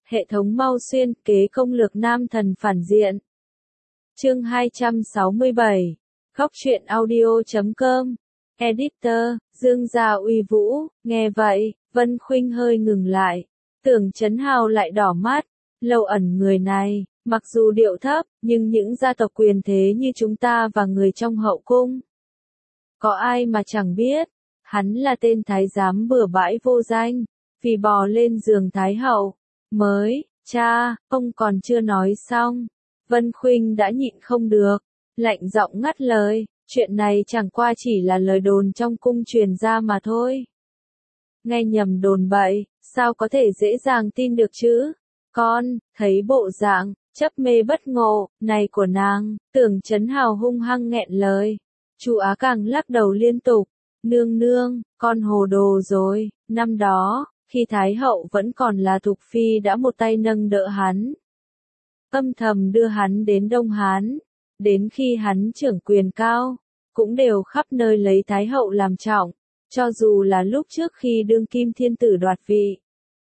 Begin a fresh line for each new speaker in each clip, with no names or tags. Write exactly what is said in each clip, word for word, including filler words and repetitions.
Hệ thống mau xuyên kế công lược nam thần phản diện. Chương hai trăm sáu mươi bảy. Góc truyện audio chấm com. Editor, Dương Gia uy vũ, nghe vậy, Vân Khuynh hơi ngừng lại. Tưởng Chấn Hào lại đỏ mắt. Lâu Ẩn người này, mặc dù điệu thấp, nhưng những gia tộc quyền thế như chúng ta và người trong hậu cung. Có ai mà chẳng biết, hắn là tên thái giám bừa bãi vô danh, vì bò lên giường thái hậu. Mới, cha, ông còn chưa nói xong. Vân Khuynh đã nhịn không được, lạnh giọng ngắt lời, chuyện này chẳng qua chỉ là lời đồn trong cung truyền ra mà thôi. Nghe nhầm đồn bậy, sao có thể dễ dàng tin được chứ? Con, thấy bộ dạng, chấp mê bất ngộ, này của nàng, Tưởng Chấn Hào hung hăng nghẹn lời. Chu Á càng lắc đầu liên tục, nương nương, con hồ đồ rồi, năm đó, khi Thái hậu vẫn còn là Thục Phi đã một tay nâng đỡ hắn. Âm thầm đưa hắn đến Đông Hán, đến khi hắn trưởng quyền cao, cũng đều khắp nơi lấy Thái hậu làm trọng, cho dù là lúc trước khi đương kim thiên tử đoạt vị.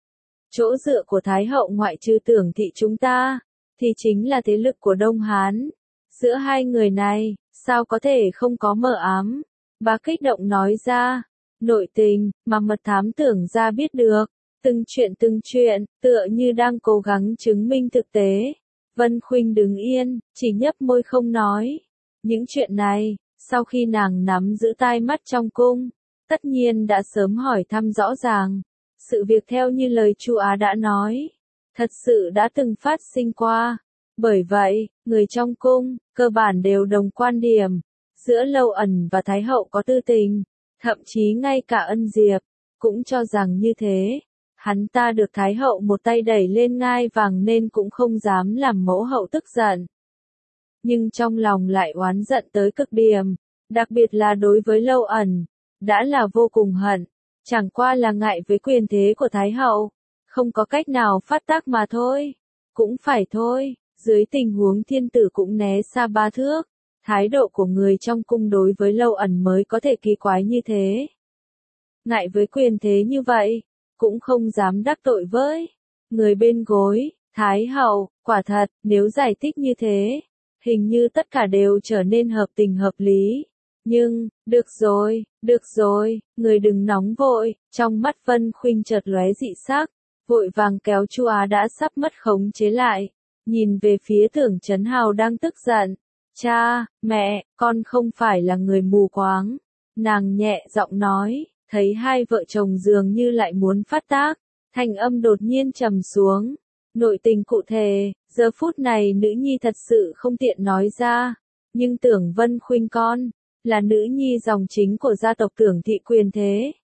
Chỗ dựa của Thái hậu ngoại trừ Tưởng thị chúng ta, thì chính là thế lực của Đông Hán. Giữa hai người này, sao có thể không có mờ ám? Bà kích động nói ra, nội tình, mà mật thám Tưởng ra biết được, từng chuyện từng chuyện, tựa như đang cố gắng chứng minh thực tế. Vân Khuynh đứng yên, chỉ nhấp môi không nói. Những chuyện này, sau khi nàng nắm giữ tai mắt trong cung, tất nhiên đã sớm hỏi thăm rõ ràng. Sự việc theo như lời Chu Á đã nói, thật sự đã từng phát sinh qua. Bởi vậy, người trong cung, cơ bản đều đồng quan điểm. Giữa Lâu Ẩn và Thái hậu có tư tình, thậm chí ngay cả Ân Diệp, cũng cho rằng như thế. Hắn ta được Thái hậu một tay đẩy lên ngai vàng nên cũng không dám làm mẫu hậu tức giận. Nhưng trong lòng lại oán giận tới cực điểm, đặc biệt là đối với Lâu Ẩn, đã là vô cùng hận, chẳng qua là ngại với quyền thế của Thái hậu, không có cách nào phát tác mà thôi. Cũng phải thôi, dưới tình huống thiên tử cũng né xa ba thước, thái độ của người trong cung đối với Lâu Ẩn mới có thể kỳ quái như thế. Ngại với quyền thế như vậy, cũng không dám đắc tội với người bên gối, Thái hậu. Quả thật, nếu giải thích như thế, hình như tất cả đều trở nên hợp tình hợp lý. Nhưng, được rồi, được rồi, người đừng nóng vội. Trong mắt Vân Khuynh chợt lóe dị sắc, vội vàng kéo Chu Á đã sắp mất khống chế lại, nhìn về phía Tưởng Chấn Hào đang tức giận. Cha, mẹ, con không phải là người mù quáng. Nàng nhẹ giọng nói. Thấy hai vợ chồng dường như lại muốn phát tác, thanh âm đột nhiên trầm xuống. Nội tình cụ thể, giờ phút này nữ nhi thật sự không tiện nói ra, nhưng Tưởng Vân Khuynh con, là nữ nhi dòng chính của gia tộc Tưởng thị quyền thế.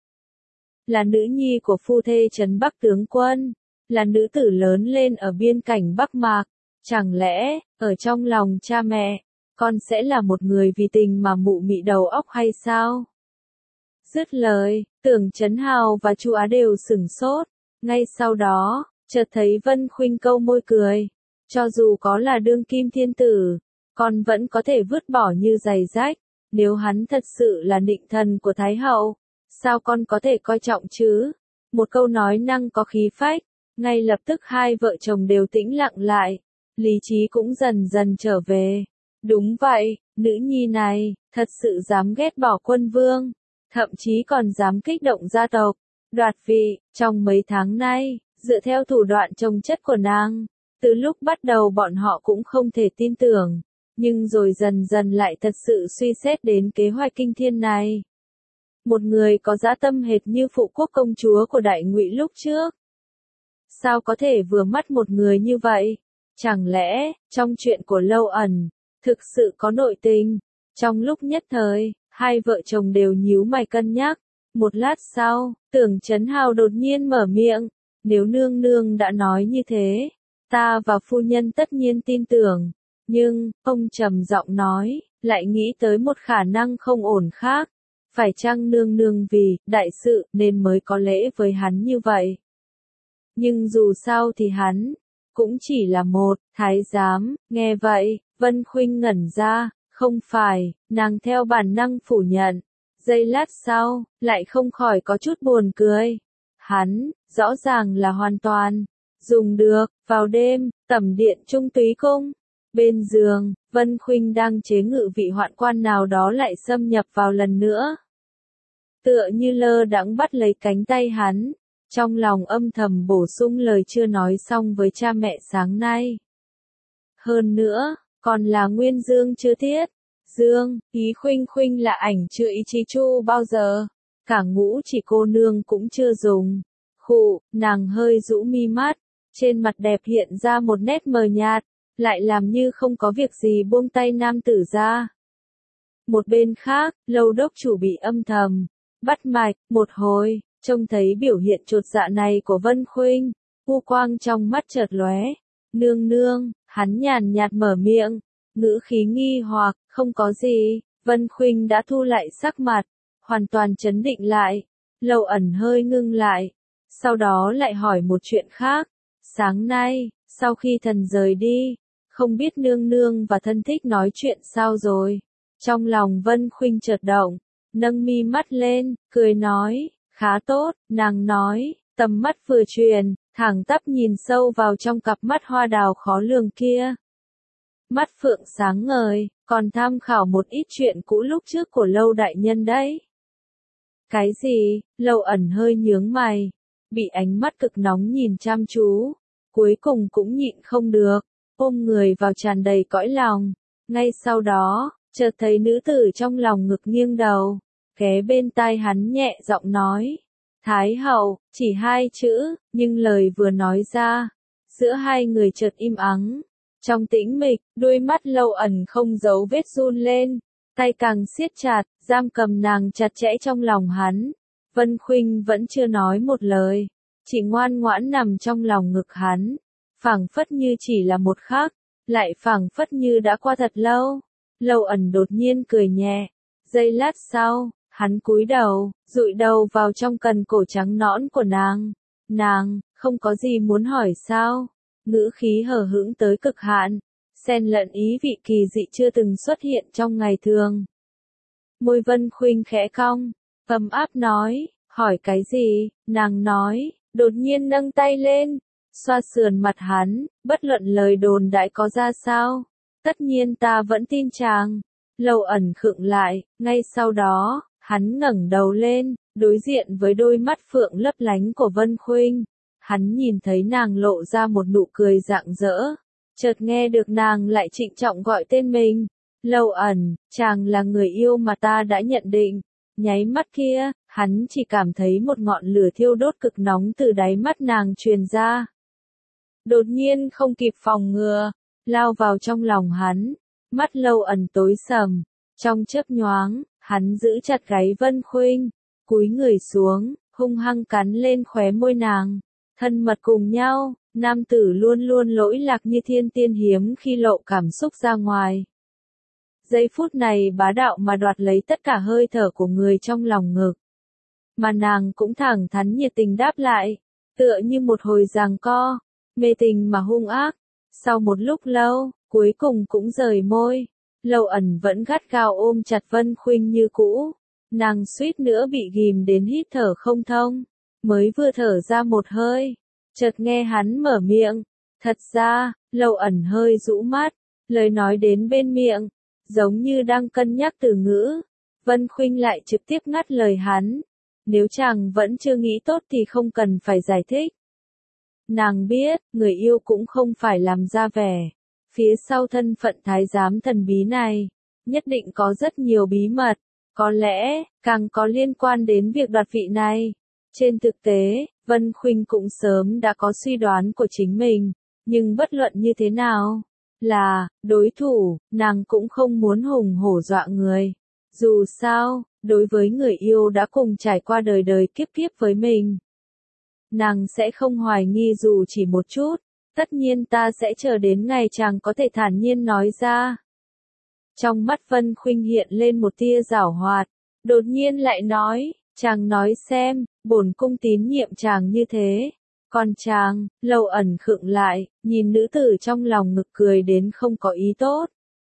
Là nữ nhi của phu thê Trấn Bắc tướng quân, là nữ tử lớn lên ở biên cảnh Bắc Mạc. Chẳng lẽ, ở trong lòng cha mẹ, con sẽ là một người vì tình mà mụ mị đầu óc hay sao? Dứt lời, Tưởng Chấn Hào và Chu Á đều sửng sốt. Ngay sau đó, chợt thấy Vân Khuynh câu môi cười. Cho dù có là đương kim thiên tử, con vẫn có thể vứt bỏ như giày rách. Nếu hắn thật sự là nịnh thần của Thái hậu, sao con có thể coi trọng chứ? Một câu nói năng có khí phách, ngay lập tức hai vợ chồng đều tĩnh lặng lại. Lý trí cũng dần dần trở về. Đúng vậy, nữ nhi này, thật sự dám ghét bỏ quân vương. Thậm chí còn dám kích động gia tộc, đoạt vị. Trong mấy tháng nay, dựa theo thủ đoạn trồng chất của nàng, từ lúc bắt đầu bọn họ cũng không thể tin tưởng, nhưng rồi dần dần lại thật sự suy xét đến kế hoạch kinh thiên này. Một người có dã tâm hệt như phụ quốc công chúa của Đại Ngụy lúc trước, sao có thể vừa mắt một người như vậy? Chẳng lẽ, trong chuyện của Lâu Ẩn, thực sự có nội tình? Trong lúc nhất thời, hai vợ chồng đều nhíu mày cân nhắc. Một lát sau, Tưởng Chấn Hào đột nhiên mở miệng. Nếu nương nương đã nói như thế, ta và phu nhân tất nhiên tin tưởng. Nhưng, ông trầm giọng nói, lại nghĩ tới một khả năng không ổn khác. Phải chăng nương nương vì đại sự nên mới có lễ với hắn như vậy? Nhưng dù sao thì hắn cũng chỉ là một thái giám. Nghe vậy, Vân Khuynh ngẩn ra. Không phải, nàng theo bản năng phủ nhận. Giây lát sau, lại không khỏi có chút buồn cười. Hắn, rõ ràng là hoàn toàn Dùng được, vào đêm, tẩm điện trung túy cung. Bên giường, Vân Khuynh đang chế ngự vị hoạn quan nào đó lại xâm nhập vào lần nữa. Tựa như lơ đãng bắt lấy cánh tay hắn, trong lòng âm thầm bổ sung lời chưa nói xong với cha mẹ sáng nay. Hơn nữa, còn là Nguyên Dương chưa tiết. Dương, ý Khuynh Khuynh là ảnh chưa ý chí chu bao giờ. Cả ngũ chỉ cô nương cũng chưa dùng. Khụ, nàng hơi rũ mi mắt, trên mặt đẹp hiện ra một nét mờ nhạt, lại làm như không có việc gì buông tay nam tử ra. Một bên khác, Lâu đốc chủ bị âm thầm bắt mạch, một hồi, trông thấy biểu hiện chột dạ này của Vân Khuynh, u quang trong mắt chợt lóe. Nương nương, hắn nhàn nhạt mở miệng, ngữ khí nghi hoặc, không có gì. Vân Khuynh đã thu lại sắc mặt, hoàn toàn trấn định lại. Lâu ẩn hơi ngưng lại, sau đó lại hỏi một chuyện khác. Sáng nay, sau khi thần rời đi, không biết nương nương và thân thích nói chuyện sao rồi? Trong lòng Vân Khuynh chợt động, nâng mi mắt lên, cười nói, khá tốt. Nàng nói, tầm mắt vừa chuyển, thẳng tắp nhìn sâu vào trong cặp mắt hoa đào khó lường kia. Mắt phượng sáng ngời, còn tham khảo một ít chuyện cũ lúc trước của Lâu đại nhân đấy. Cái gì? Lâu ẩn hơi nhướng mày, bị ánh mắt cực nóng nhìn chăm chú, cuối cùng cũng nhịn không được, ôm người vào tràn đầy cõi lòng. Ngay sau đó, chợt thấy nữ tử trong lòng ngực nghiêng đầu, ghé bên tai hắn nhẹ giọng nói, Thái hậu, chỉ hai chữ, nhưng lời vừa nói ra, giữa hai người chợt im ắng. Trong tĩnh mịch, đôi mắt Lâu ẩn không giấu vết run lên, tay càng siết chặt, giam cầm nàng chặt chẽ trong lòng hắn. Vân Khuynh vẫn chưa nói một lời, chỉ ngoan ngoãn nằm trong lòng ngực hắn, phảng phất như chỉ là một khắc, lại phảng phất như đã qua thật lâu. Lâu ẩn đột nhiên cười nhẹ, giây lát sau, hắn cúi đầu, dụi đầu vào trong cần cổ trắng nõn của nàng. Nàng, không có gì muốn hỏi sao? Ngữ khí hờ hững tới cực hạn, xen lẫn ý vị kỳ dị chưa từng xuất hiện trong ngày thường. Môi Vân Khuynh khẽ cong, ấm áp nói, hỏi cái gì? Nàng nói, đột nhiên nâng tay lên, xoa sườn mặt hắn, bất luận lời đồn đại có ra sao, tất nhiên ta vẫn tin chàng. Lâu ẩn khựng lại, ngay sau đó, hắn ngẩng đầu lên, đối diện với đôi mắt phượng lấp lánh của Vân Khuynh. Hắn nhìn thấy nàng lộ ra một nụ cười rạng rỡ, chợt nghe được nàng lại trịnh trọng gọi tên mình. Lâu ẩn, chàng là người yêu mà ta đã nhận định. Nháy mắt kia, hắn chỉ cảm thấy một ngọn lửa thiêu đốt cực nóng từ đáy mắt nàng truyền ra. Đột nhiên không kịp phòng ngừa, lao vào trong lòng hắn, mắt Lâu ẩn tối sầm, trong chớp nhoáng, hắn giữ chặt gáy Vân Khuynh, cúi người xuống, hung hăng cắn lên khóe môi nàng. Thân mật cùng nhau, nam tử luôn luôn lỗi lạc như thiên tiên hiếm khi lộ cảm xúc ra ngoài. Giây phút này bá đạo mà đoạt lấy tất cả hơi thở của người trong lòng ngực. Mà nàng cũng thẳng thắn nhiệt tình đáp lại, tựa như một hồi giằng co, mê tình mà hung ác. Sau một lúc lâu, cuối cùng cũng rời môi. Lâu ẩn vẫn gắt gao ôm chặt Vân Khuynh như cũ. Nàng suýt nữa bị ghim đến hít thở không thông. Mới vừa thở ra một hơi, chợt nghe hắn mở miệng. Thật ra, Lâu ẩn hơi rũ mắt, lời nói đến bên miệng, giống như đang cân nhắc từ ngữ. Vân Khuynh lại trực tiếp ngắt lời hắn. Nếu chàng vẫn chưa nghĩ tốt thì không cần phải giải thích. Nàng biết, người yêu cũng không phải làm ra vẻ. Phía sau thân phận thái giám thần bí này, nhất định có rất nhiều bí mật, có lẽ, càng có liên quan đến việc đoạt vị này. Trên thực tế, Vân Khuynh cũng sớm đã có suy đoán của chính mình, nhưng bất luận như thế nào, là, đối thủ, nàng cũng không muốn hùng hổ dọa người. Dù sao, đối với người yêu đã cùng trải qua đời đời kiếp kiếp với mình, nàng sẽ không hoài nghi dù chỉ một chút. Tất nhiên ta sẽ chờ đến ngày chàng có thể thản nhiên nói ra. Trong mắt Vân Khuynh hiện lên một tia giảo hoạt, đột nhiên lại nói, chàng nói xem, bổn cung tín nhiệm chàng như thế. Còn chàng, Lâu ẩn khựng lại, nhìn nữ tử trong lòng ngực cười đến không có ý tốt.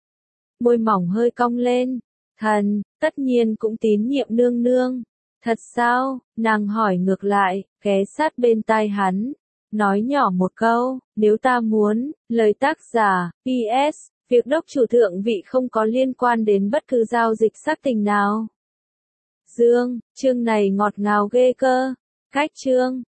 Môi mỏng hơi cong lên, thần, tất nhiên cũng tín nhiệm nương nương. Thật sao? Nàng hỏi ngược lại, ghé sát bên tai hắn. nói nhỏ một câu, nếu ta muốn, lời tác giả, pê ét, việc đốc chủ thượng vị không có liên quan đến bất cứ giao dịch xác tình nào. Dương, chương này ngọt ngào ghê cơ. Cách chương